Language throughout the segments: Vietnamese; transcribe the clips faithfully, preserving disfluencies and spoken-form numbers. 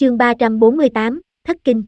Chương ba trăm bốn mươi tám, Thất Kinh.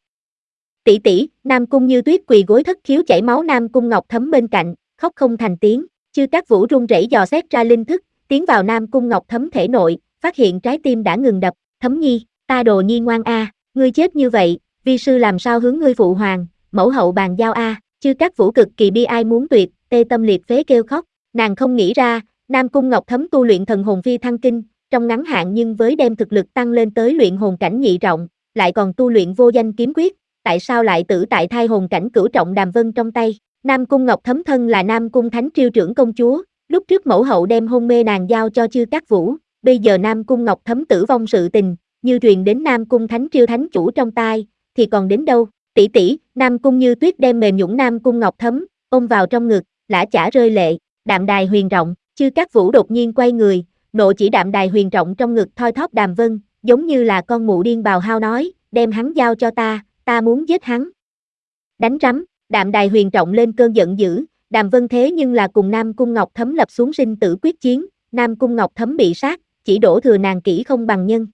Tỷ tỷ, Nam Cung Như Tuyết quỳ gối thất khiếu chảy máu Nam Cung Ngọc Thấm bên cạnh, khóc không thành tiếng. Chư Cát Vũ run rẩy dò xét ra linh thức, tiến vào Nam Cung Ngọc Thấm thể nội, phát hiện trái tim đã ngừng đập. Thấm nhi, ta đồ nhi ngoan a, ngươi chết như vậy, vi sư làm sao hướng ngươi phụ hoàng, mẫu hậu bàn giao a. Chư Cát Vũ cực kỳ bi ai muốn tuyệt, tê tâm liệt phế kêu khóc. Nàng không nghĩ ra, Nam Cung Ngọc Thấm tu luyện thần hồn phi thăng kinh, trong ngắn hạn nhưng với đem thực lực tăng lên tới luyện hồn cảnh nhị trọng, lại còn tu luyện vô danh kiếm quyết, tại sao lại tử tại thai hồn cảnh cửu trọng Đàm Vân trong tay. Nam Cung Ngọc Thấm thân là Nam Cung Thánh Triêu trưởng công chúa, lúc trước mẫu hậu đem hôn mê nàng giao cho Chư Cát Vũ, bây giờ Nam Cung Ngọc Thấm tử vong sự tình, như truyền đến Nam Cung Thánh Triêu thánh chủ trong tai, thì còn đến đâu. Tỷ tỷ, Nam Cung Như Tuyết đem mềm nhũn Nam Cung Ngọc Thấm ôm vào trong ngực, lã chả rơi lệ. Đạm Đài Huyền Trọng, Chư Cát Vũ đột nhiên quay người, nộ chỉ Đạm Đài Huyền Trọng trong ngực thoi thóp Đàm Vân, giống như là con mụ điên bào hao nói, đem hắn giao cho ta, ta muốn giết hắn. Đánh rắm, Đạm Đài Huyền Trọng lên cơn giận dữ, Đàm Vân thế nhưng là cùng Nam Cung Ngọc Thấm lập xuống sinh tử quyết chiến, Nam Cung Ngọc Thấm bị sát, chỉ đổ thừa nàng kỹ không bằng nhân.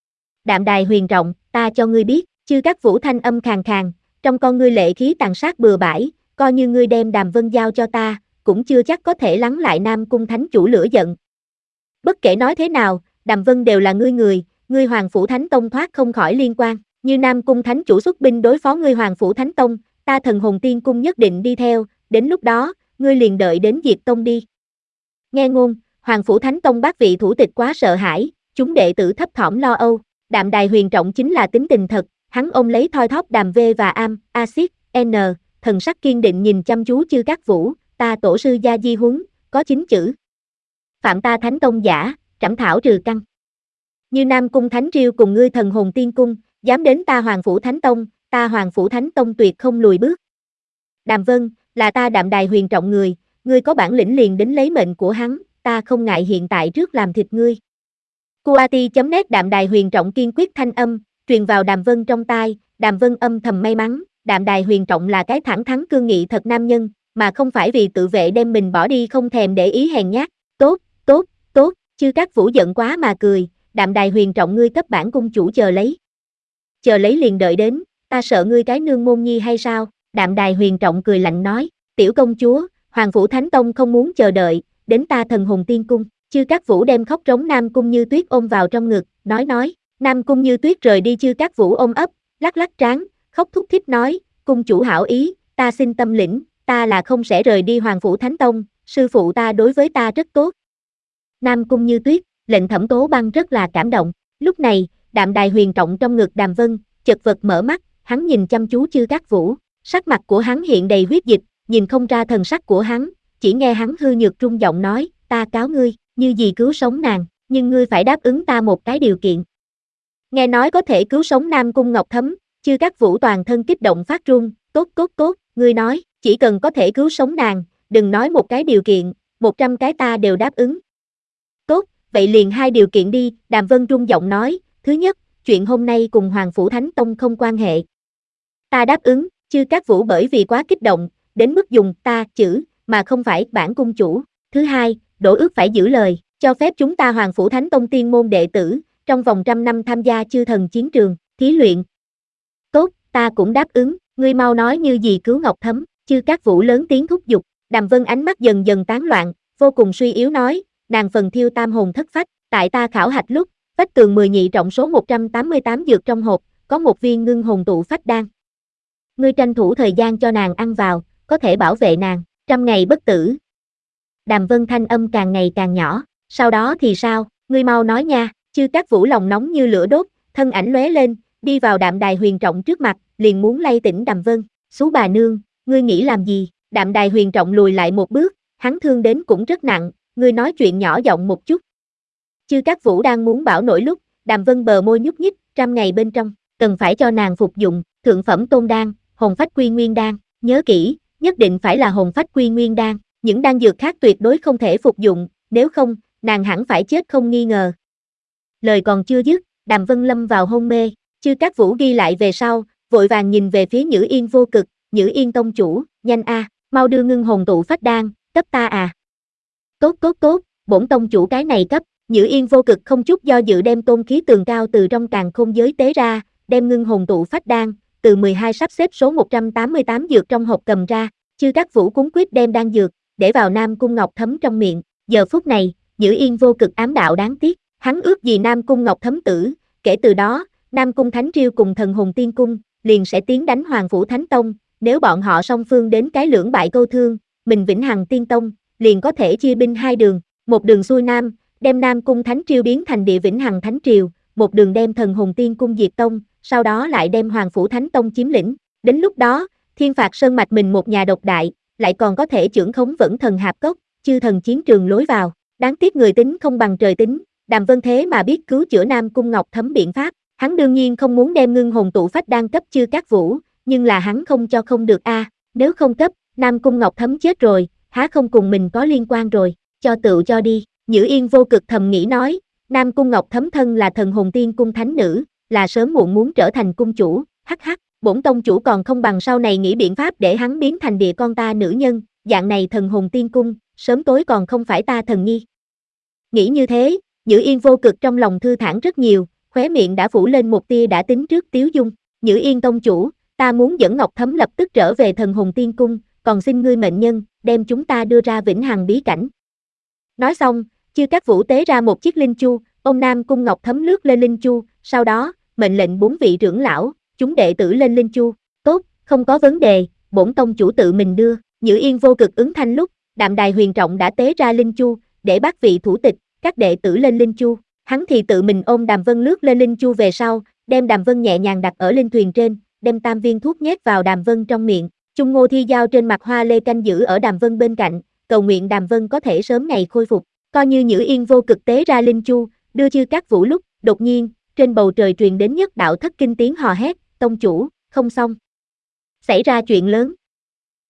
Đạm Đài Huyền Trọng, ta cho ngươi biết, Chư Cát Vũ thanh âm khàn khàn, trong con ngươi lệ khí tàn sát bừa bãi, coi như ngươi đem Đàm Vân giao cho ta, cũng chưa chắc có thể lắng lại Nam Cung Thánh chủ lửa giận. Bất kể nói thế nào, Đàm Vân đều là ngươi người, ngươi Hoàng Phủ Thánh Tông thoát không khỏi liên quan, như Nam Cung Thánh chủ xuất binh đối phó ngươi Hoàng Phủ Thánh Tông, ta Thần Hồn Tiên Cung nhất định đi theo, đến lúc đó, ngươi liền đợi đến diệt tông đi. Nghe ngôn, Hoàng Phủ Thánh Tông bác vị thủ tịch quá sợ hãi, chúng đệ tử thấp thỏm lo âu. Đạm Đài Huyền Trọng chính là tính tình thật, hắn ôm lấy thoi thóp Đàm V và Am, Axit, N, thần sắc kiên định nhìn chăm chú Chư Cát Vũ, ta tổ sư gia di huấn, có chín chữ. Phạm ta Thánh Tông giả, trảm thảo trừ căn. Như Nam Cung Thánh Triêu cùng ngươi Thần Hồn Tiên Cung, dám đến ta Hoàng Phủ Thánh Tông, ta Hoàng Phủ Thánh Tông tuyệt không lùi bước. Đàm Vân, là ta Đạm Đài Huyền Trọng người, ngươi có bản lĩnh liền đến lấy mệnh của hắn, ta không ngại hiện tại trước làm thịt ngươi. Kuati chấm nét Đạm Đài Huyền Trọng kiên quyết thanh âm, truyền vào Đàm Vân trong tai, Đàm Vân âm thầm may mắn, Đạm Đài Huyền Trọng là cái thẳng thắn cương nghị thật nam nhân, mà không phải vì tự vệ đem mình bỏ đi không thèm để ý hèn nhát. Tốt, tốt, tốt, Chư Cát Vũ giận quá mà cười, Đạm Đài Huyền Trọng ngươi cấp bản cung chủ chờ lấy. Chờ lấy liền đợi đến, ta sợ ngươi cái nương môn nhi hay sao? Đạm Đài Huyền Trọng cười lạnh nói, tiểu công chúa, Hoàng Phủ Thánh Tông không muốn chờ đợi, đến ta Thần Hồn Tiên Cung. Chư Cát Vũ đem khóc rống Nam Cung Như Tuyết ôm vào trong ngực, nói nói, Nam Cung Như Tuyết rời đi Chư Cát Vũ ôm ấp, lắc lắc trán, khóc thúc thích nói, cung chủ hảo ý, ta xin tâm lĩnh, ta là không sẽ rời đi Hoàng Phủ Thánh Tông, sư phụ ta đối với ta rất tốt. Nam Cung Như Tuyết, lệnh Thẩm Tố Băng rất là cảm động, lúc này, Đạm Đài Huyền Trọng trong ngực Đàm Vân, chật vật mở mắt, hắn nhìn chăm chú Chư Cát Vũ, sắc mặt của hắn hiện đầy huyết dịch, nhìn không ra thần sắc của hắn, chỉ nghe hắn hư nhược rung giọng nói, ta cáo ngươi, như gì cứu sống nàng, nhưng ngươi phải đáp ứng ta một cái điều kiện. Nghe nói có thể cứu sống Nam Cung Ngọc Thấm, Chư Cát Vũ toàn thân kích động phát run, tốt tốt tốt, ngươi nói, chỉ cần có thể cứu sống nàng, đừng nói một cái điều kiện, một trăm cái ta đều đáp ứng. Tốt, vậy liền hai điều kiện đi, Đàm Vân rung giọng nói, thứ nhất, chuyện hôm nay cùng Hoàng Phủ Thánh Tông không quan hệ. Ta đáp ứng, Chư Cát Vũ bởi vì quá kích động, đến mức dùng ta chữ, mà không phải bản cung chủ. Thứ hai, đổ ước phải giữ lời, cho phép chúng ta Hoàng Phủ Thánh Tông tiên môn đệ tử, trong vòng trăm năm tham gia chư thần chiến trường, thí luyện. Tốt, ta cũng đáp ứng, ngươi mau nói như gì cứu Ngọc Thấm. Chư Cát Vũ lớn tiếng thúc giục, Đàm Vân ánh mắt dần dần tán loạn, vô cùng suy yếu nói, nàng phần thiêu tam hồn thất phách, tại ta khảo hạch lúc, vách tường mười nhị trọng số một trăm tám mươi tám dược trong hộp, có một viên ngưng hồn tụ phách đan. Ngươi tranh thủ thời gian cho nàng ăn vào, có thể bảo vệ nàng, trăm ngày bất tử. Đàm Vân thanh âm càng ngày càng nhỏ, sau đó thì sao, ngươi mau nói nha. Chư Cát Vũ lòng nóng như lửa đốt, thân ảnh lóe lên, đi vào Đạm Đài Huyền Trọng trước mặt, liền muốn lay tỉnh Đàm Vân. Xú bà nương, ngươi nghĩ làm gì? Đạm Đài Huyền Trọng lùi lại một bước, hắn thương đến cũng rất nặng, ngươi nói chuyện nhỏ giọng một chút. Chư Cát Vũ đang muốn bảo nổi lúc, Đàm Vân bờ môi nhúc nhích, trăm ngày bên trong, cần phải cho nàng phục dụng, thượng phẩm tôn đan, hồn phách quy nguyên đan, nhớ kỹ, nhất định phải là hồn phách quy nguyên đan, những đan dược khác tuyệt đối không thể phục dụng, nếu không, nàng hẳn phải chết không nghi ngờ. Lời còn chưa dứt, Đàm Vân lâm vào hôn mê, Chư Cát Vũ ghi lại về sau, vội vàng nhìn về phía Nhữ Yên vô cực, Nhữ Yên tông chủ, nhanh a, mau đưa ngưng hồn tụ phách đan, cấp ta à. Tốt tốt tốt, bổn tông chủ cái này cấp, Nhữ Yên vô cực không chút do dự đem tôn khí tường cao từ trong càn khôn giới tế ra, đem ngưng hồn tụ phách đan, từ mười hai sắp xếp số một trăm tám mươi tám dược trong hộp cầm ra, Chư Cát Vũ cuống quýt đem đan dược, để vào Nam Cung Ngọc Thấm trong miệng, giờ phút này, Nhữ Yên vô cực ám đạo đáng tiếc, hắn ước gì Nam Cung Ngọc Thấm tử, kể từ đó, Nam Cung Thánh Triều cùng Thần Hồn Tiên Cung, liền sẽ tiến đánh Hoàng Phủ Thánh Tông, nếu bọn họ song phương đến cái lưỡng bại câu thương, mình Vĩnh Hằng Tiên Tông, liền có thể chia binh hai đường, một đường xuôi Nam, đem Nam Cung Thánh Triều biến thành địa Vĩnh Hằng Thánh Triều, một đường đem Thần Hồn Tiên Cung diệt tông, sau đó lại đem Hoàng Phủ Thánh Tông chiếm lĩnh, đến lúc đó, Thiên Phạt Sơn Mạch mình một nhà độc đại, lại còn có thể chưởng khống Vẫn Thần Hạp Cốc, chư thần chiến trường lối vào, đáng tiếc người tính không bằng trời tính, Đàm Vân thế mà biết cứu chữa Nam Cung Ngọc Thấm biện pháp, hắn đương nhiên không muốn đem ngưng hồn tụ phách đan cấp Chư Cát Vũ, nhưng là hắn không cho không được a, nếu không cấp, Nam Cung Ngọc Thấm chết rồi, há không cùng mình có liên quan rồi, cho tựu cho đi, Nhữ Yên vô cực thầm nghĩ nói, Nam Cung Ngọc Thấm thân là Thần Hồn Tiên Cung thánh nữ, là sớm muộn muốn trở thành cung chủ, hắc hắc, bổn tông chủ còn không bằng sau này nghĩ biện pháp để hắn biến thành địa con ta nữ nhân, dạng này Thần Hồn Tiên Cung, sớm tối còn không phải ta thần nhi. Nghĩ như thế, Nhữ Yên vô cực trong lòng thư thản rất nhiều, khóe miệng đã phủ lên một tia đã tính trước tiếu dung, Nhữ Yên tông chủ, ta muốn dẫn Ngọc Thấm lập tức trở về Thần Hồn Tiên Cung, còn xin ngươi mệnh nhân, đem chúng ta đưa ra Vĩnh Hằng bí cảnh. Nói xong, Chư Cát Vũ tế ra một chiếc linh chu, ông Nam Cung Ngọc Thấm lướt lên linh chu, sau đó, mệnh lệnh bốn vị trưởng lão, chúng đệ tử lên linh chu, tốt, không có vấn đề, bổn tông chủ tự mình đưa, Nhữ Yên vô cực ứng thanh lúc, Đạm Đài Huyền Trọng đã tế ra linh chu, để bắt vị thủ tịch, các đệ tử lên linh chu, hắn thì tự mình ôm Đàm Vân lướt lên linh chu về sau, đem Đàm Vân nhẹ nhàng đặt ở linh thuyền trên, đem tam viên thuốc nhét vào Đàm Vân trong miệng, Chung Ngô Thi Giao trên mặt hoa lê canh giữ ở Đàm Vân bên cạnh, cầu nguyện Đàm Vân có thể sớm ngày khôi phục, coi như Nhữ Yên vô cực tế ra linh chu, đưa Chư Cát Vũ lúc, đột nhiên, trên bầu trời truyền đến nhất đạo thất kinh tiếng hò hét, tông chủ, không xong. Xảy ra chuyện lớn.